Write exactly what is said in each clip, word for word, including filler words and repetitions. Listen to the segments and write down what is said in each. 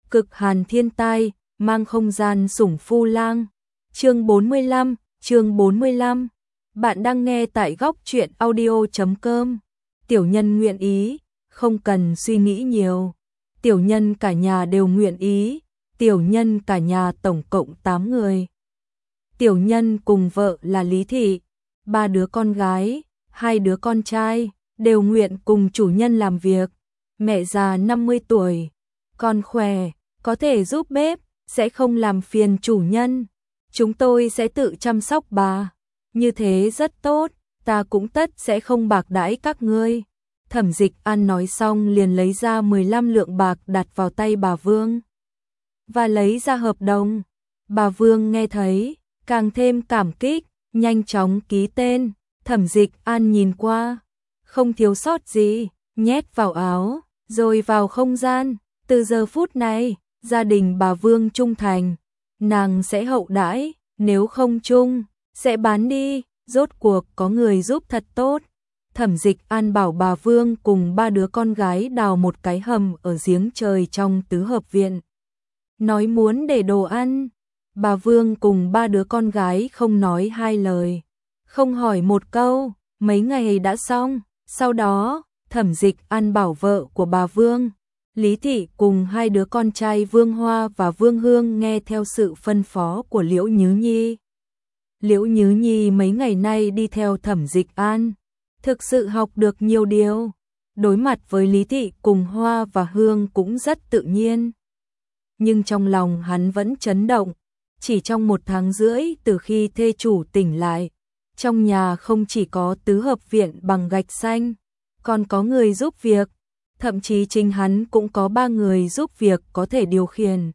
Cực hàn thiên tai, mang không gian sủng phu lang. Chương bốn mươi lăm, chương bốn mươi lăm. Bạn đang nghe tại góc truyện audio chấm com. Tiểu nhân nguyện ý, không cần suy nghĩ nhiều. Tiểu nhân cả nhà đều nguyện ý, tiểu nhân cả nhà tổng cộng tám người. Tiểu nhân cùng vợ là Lý Thị, ba đứa con gái, hai đứa con trai, đều nguyện cùng chủ nhân làm việc. Mẹ già năm mươi tuổi, con khỏe, có thể giúp bếp, sẽ không làm phiền chủ nhân. Chúng tôi sẽ tự chăm sóc bà. Như thế rất tốt, ta cũng tất sẽ không bạc đãi các ngươi. Thẩm Dịch An nói xong liền lấy ra mười lăm lượng bạc đặt vào tay bà Vương. Và lấy ra hợp đồng. Bà Vương nghe thấy, càng thêm cảm kích, nhanh chóng ký tên. Thẩm Dịch An nhìn qua, không thiếu sót gì, nhét vào áo, rồi vào không gian. Từ giờ phút này, gia đình bà Vương trung thành, nàng sẽ hậu đãi, nếu không trung, sẽ bán đi, rốt cuộc có người giúp thật tốt. Thẩm Dịch An bảo bà Vương cùng ba đứa con gái đào một cái hầm ở giếng trời trong tứ hợp viện. Nói muốn để đồ ăn, bà Vương cùng ba đứa con gái không nói hai lời, không hỏi một câu, mấy ngày đã xong. Sau đó, Thẩm Dịch An bảo vợ của bà Vương, Lý Thị cùng hai đứa con trai Vương Hoa và Vương Hương nghe theo sự phân phó của Liễu Nhứ Nhi. Liễu Nhứ Nhi mấy ngày nay đi theo Thẩm Dịch An, thực sự học được nhiều điều. Đối mặt với Lý Thị cùng Hoa và Hương cũng rất tự nhiên. Nhưng trong lòng hắn vẫn chấn động. Chỉ trong một tháng rưỡi từ khi thê chủ tỉnh lại, trong nhà không chỉ có tứ hợp viện bằng gạch xanh, còn có người giúp việc. Thậm chí chính hắn cũng có ba người giúp việc có thể điều khiển.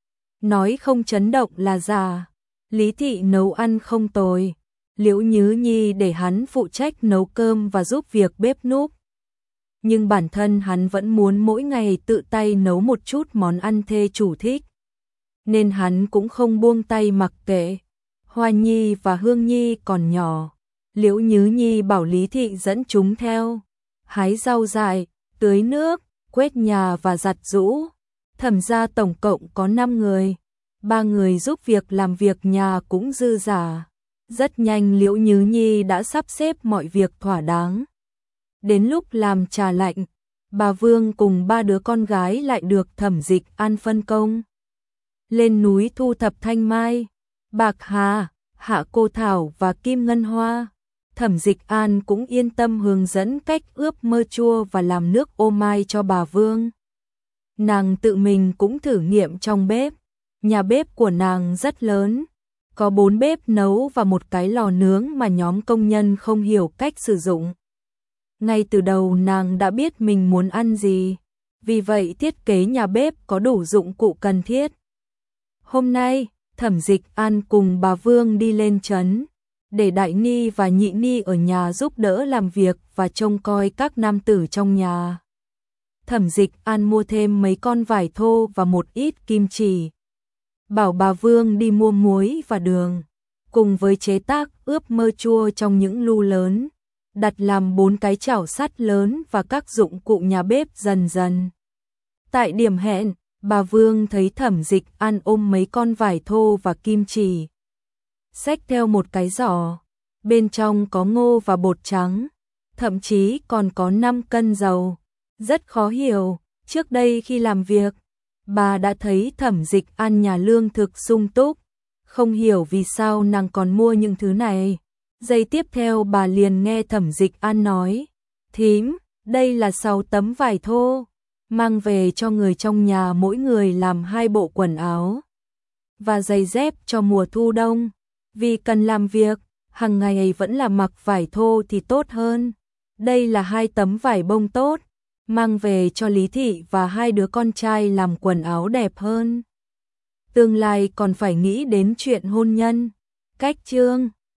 Nói không chấn động là giả. Lý Thị nấu ăn không tồi, Liễu Nhứ Nhi để hắn phụ trách nấu cơm và giúp việc bếp núc. Nhưng bản thân hắn vẫn muốn mỗi ngày tự tay nấu một chút món ăn thê chủ thích, nên hắn cũng không buông tay mặc kệ. Hoa Nhi và Hương Nhi còn nhỏ, Liễu Nhứ Nhi bảo Lý Thị dẫn chúng theo, hái rau dại, tưới nước, quét nhà và giặt giũ. Thẩm gia tổng cộng có năm người, ba người giúp việc làm việc nhà cũng dư dả. Rất nhanh Liễu Nhứ Nhi đã sắp xếp mọi việc thỏa đáng. Đến lúc làm trà lạnh, bà Vương cùng ba đứa con gái lại được Thẩm Dịch An phân công lên núi thu thập thanh mai, bạc hà, hạ cô thảo và kim ngân hoa. Thẩm Dịch An cũng yên tâm hướng dẫn cách ướp mơ chua và làm nước ô mai cho bà Vương. Nàng tự mình cũng thử nghiệm trong bếp. Nhà bếp của nàng rất lớn, có bốn bếp nấu và một cái lò nướng mà nhóm công nhân không hiểu cách sử dụng. Ngay từ đầu nàng đã biết mình muốn ăn gì, vì vậy thiết kế nhà bếp có đủ dụng cụ cần thiết. Hôm nay, Thẩm Dịch An cùng bà Vương đi lên trấn, để Đại Ni và Nhị Ni ở nhà giúp đỡ làm việc và trông coi các nam tử trong nhà. Thẩm Dịch An mua thêm mấy con vải thô và một ít kim chỉ, bảo bà Vương đi mua muối và đường, cùng với chế tác ướp mơ chua trong những lu lớn, đặt làm bốn cái chảo sắt lớn và các dụng cụ nhà bếp dần dần. Tại điểm hẹn, bà Vương thấy Thẩm Dịch An ôm mấy con vải thô và kim chỉ, xách theo một cái giỏ, bên trong có ngô và bột trắng, thậm chí còn có năm cân dầu. Rất khó hiểu, trước đây khi làm việc, bà đã thấy Thẩm Dịch An nhà lương thực sung túc, không hiểu vì sao nàng còn mua những thứ này. Giây tiếp theo bà liền nghe Thẩm Dịch An nói, thím, đây là sáu tấm vải thô, mang về cho người trong nhà mỗi người làm hai bộ quần áo và giày dép cho mùa thu đông. Vì cần làm việc, hàng ngày vẫn là mặc vải thô thì tốt hơn. Đây là hai tấm vải bông tốt, mang về cho Lý Thị và hai đứa con trai làm quần áo đẹp hơn. Tương lai còn phải nghĩ đến chuyện hôn nhân. Cách chương